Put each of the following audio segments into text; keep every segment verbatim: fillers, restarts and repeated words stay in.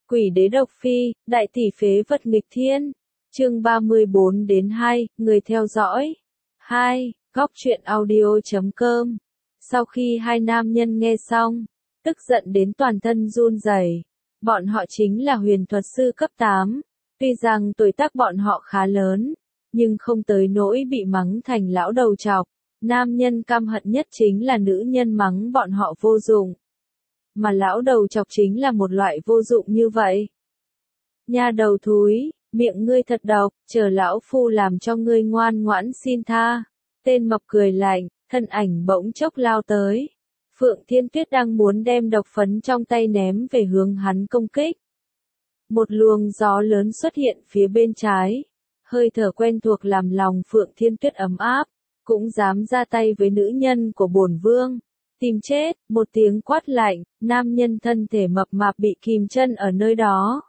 Quỷ đế độc phi, đại tỷ phế vật nghịch thiên. Chương ba mươi bốn đến hai, người theo dõi. hai. Góc truyện audio chấm com. Sau khi hai nam nhân nghe xong, tức giận đến toàn thân run rẩy. Bọn họ chính là huyền thuật sư cấp tám. Tuy rằng tuổi tác bọn họ khá lớn, nhưng không tới nỗi bị mắng thành lão đầu trọc. Nam nhân căm hận nhất chính là nữ nhân mắng bọn họ vô dụng. Mà lão đầu chọc chính là một loại vô dụng như vậy. Nha đầu thúi, miệng ngươi thật độc, chờ lão phu làm cho ngươi ngoan ngoãn xin tha. Tên mập cười lạnh, thân ảnh bỗng chốc lao tới. Phượng Thiên Tuyết đang muốn đem độc phấn trong tay ném về hướng hắn công kích. Một luồng gió lớn xuất hiện phía bên trái. Hơi thở quen thuộc làm lòng Phượng Thiên Tuyết ấm áp, cũng dám ra tay với nữ nhân của bổn vương. Tìm chết, một tiếng quát lạnh, nam nhân thân thể mập mạp bị kìm chân ở nơi đó.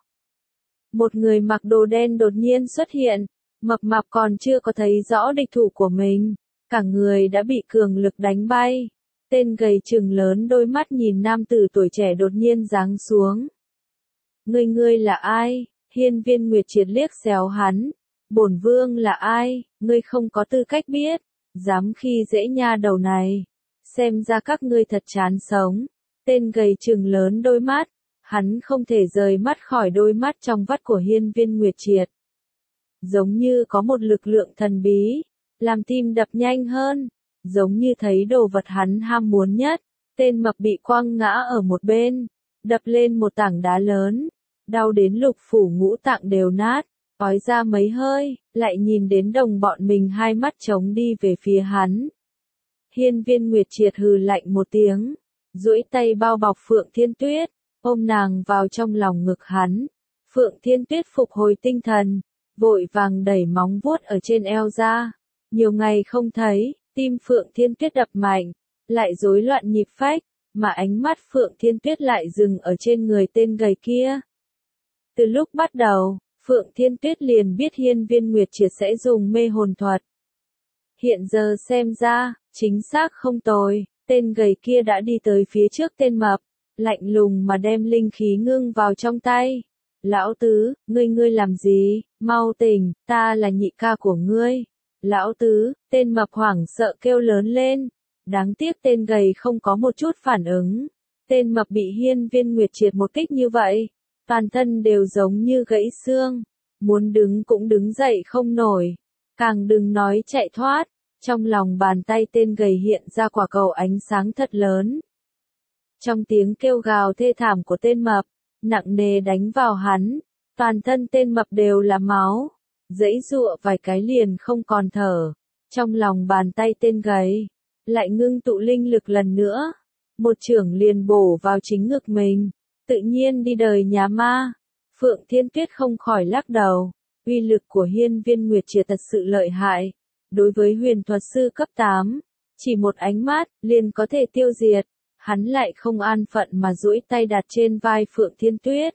Một người mặc đồ đen đột nhiên xuất hiện, mập mạp còn chưa có thấy rõ địch thủ của mình, cả người đã bị cường lực đánh bay. Tên gầy chừng lớn đôi mắt nhìn nam tử tuổi trẻ đột nhiên giáng xuống. Ngươi ngươi là ai? Hiên Viên Nguyệt Triệt liếc xéo hắn. Bổn vương là ai? Ngươi không có tư cách biết, dám khi dễ nha đầu này. Xem ra các ngươi thật chán sống. Tên gầy chừng lớn đôi mắt, hắn không thể rời mắt khỏi đôi mắt trong vắt của Hiên Viên Nguyệt Triệt. Giống như có một lực lượng thần bí, làm tim đập nhanh hơn, giống như thấy đồ vật hắn ham muốn nhất. Tên mập bị quăng ngã ở một bên, đập lên một tảng đá lớn, đau đến lục phủ ngũ tạng đều nát, ói ra mấy hơi, lại nhìn đến đồng bọn mình hai mắt trống đi về phía hắn. Hiên Viên Nguyệt Triệt hừ lạnh một tiếng, duỗi tay bao bọc Phượng Thiên Tuyết, ôm nàng vào trong lòng ngực hắn. Phượng Thiên Tuyết phục hồi tinh thần, vội vàng đẩy móng vuốt ở trên eo ra. Nhiều ngày không thấy, tim Phượng Thiên Tuyết đập mạnh, lại rối loạn nhịp phách, mà ánh mắt Phượng Thiên Tuyết lại dừng ở trên người tên gầy kia. Từ lúc bắt đầu, Phượng Thiên Tuyết liền biết Hiên Viên Nguyệt Triệt sẽ dùng mê hồn thuật. Hiện giờ xem ra, chính xác không tồi, tên gầy kia đã đi tới phía trước tên mập, lạnh lùng mà đem linh khí ngưng vào trong tay. Lão tứ, ngươi ngươi làm gì, mau tỉnh, ta là nhị ca của ngươi. Lão tứ, tên mập hoảng sợ kêu lớn lên. Đáng tiếc tên gầy không có một chút phản ứng. Tên mập bị Hiên Viên Nguyệt Triệt một kích như vậy, toàn thân đều giống như gãy xương, muốn đứng cũng đứng dậy không nổi, càng đừng nói chạy thoát. Trong lòng bàn tay tên gầy hiện ra quả cầu ánh sáng thật lớn. Trong tiếng kêu gào thê thảm của tên mập, nặng nề đánh vào hắn, toàn thân tên mập đều là máu, giãy giụa vài cái liền không còn thở. Trong lòng bàn tay tên gầy, lại ngưng tụ linh lực lần nữa, một chưởng liền bổ vào chính ngực mình, tự nhiên đi đời nhà ma. Phượng Thiên Tuyết không khỏi lắc đầu, uy lực của Hiên Viên Nguyệt Triệt thật sự lợi hại. Đối với huyền thuật sư cấp tám, chỉ một ánh mắt, liền có thể tiêu diệt. Hắn lại không an phận mà duỗi tay đặt trên vai Phượng Thiên Tuyết.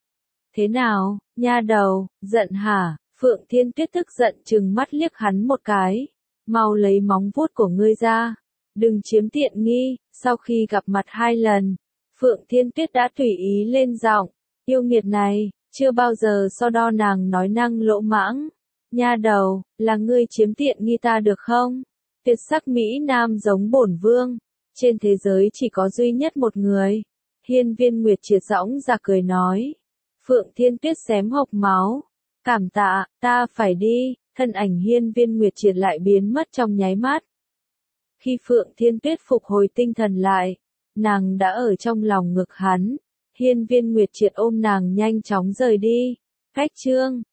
Thế nào, nha đầu, giận hả? Phượng Thiên Tuyết tức giận trừng mắt liếc hắn một cái. Mau lấy móng vuốt của ngươi ra. Đừng chiếm tiện nghi. Sau khi gặp mặt hai lần, Phượng Thiên Tuyết đã tùy ý lên giọng. Yêu nghiệt này, chưa bao giờ so đo nàng nói năng lỗ mãng. Nha đầu, là ngươi chiếm tiện nghi ta được không? Tuyệt sắc Mỹ Nam giống bổn vương. Trên thế giới chỉ có duy nhất một người. Hiên Viên Nguyệt Triệt giọng ra cười nói. Phượng Thiên Tuyết xém hộc máu. Cảm tạ, ta phải đi. Thân ảnh Hiên Viên Nguyệt Triệt lại biến mất trong nháy mắt. Khi Phượng Thiên Tuyết phục hồi tinh thần lại, nàng đã ở trong lòng ngực hắn. Hiên Viên Nguyệt Triệt ôm nàng nhanh chóng rời đi. Cách chương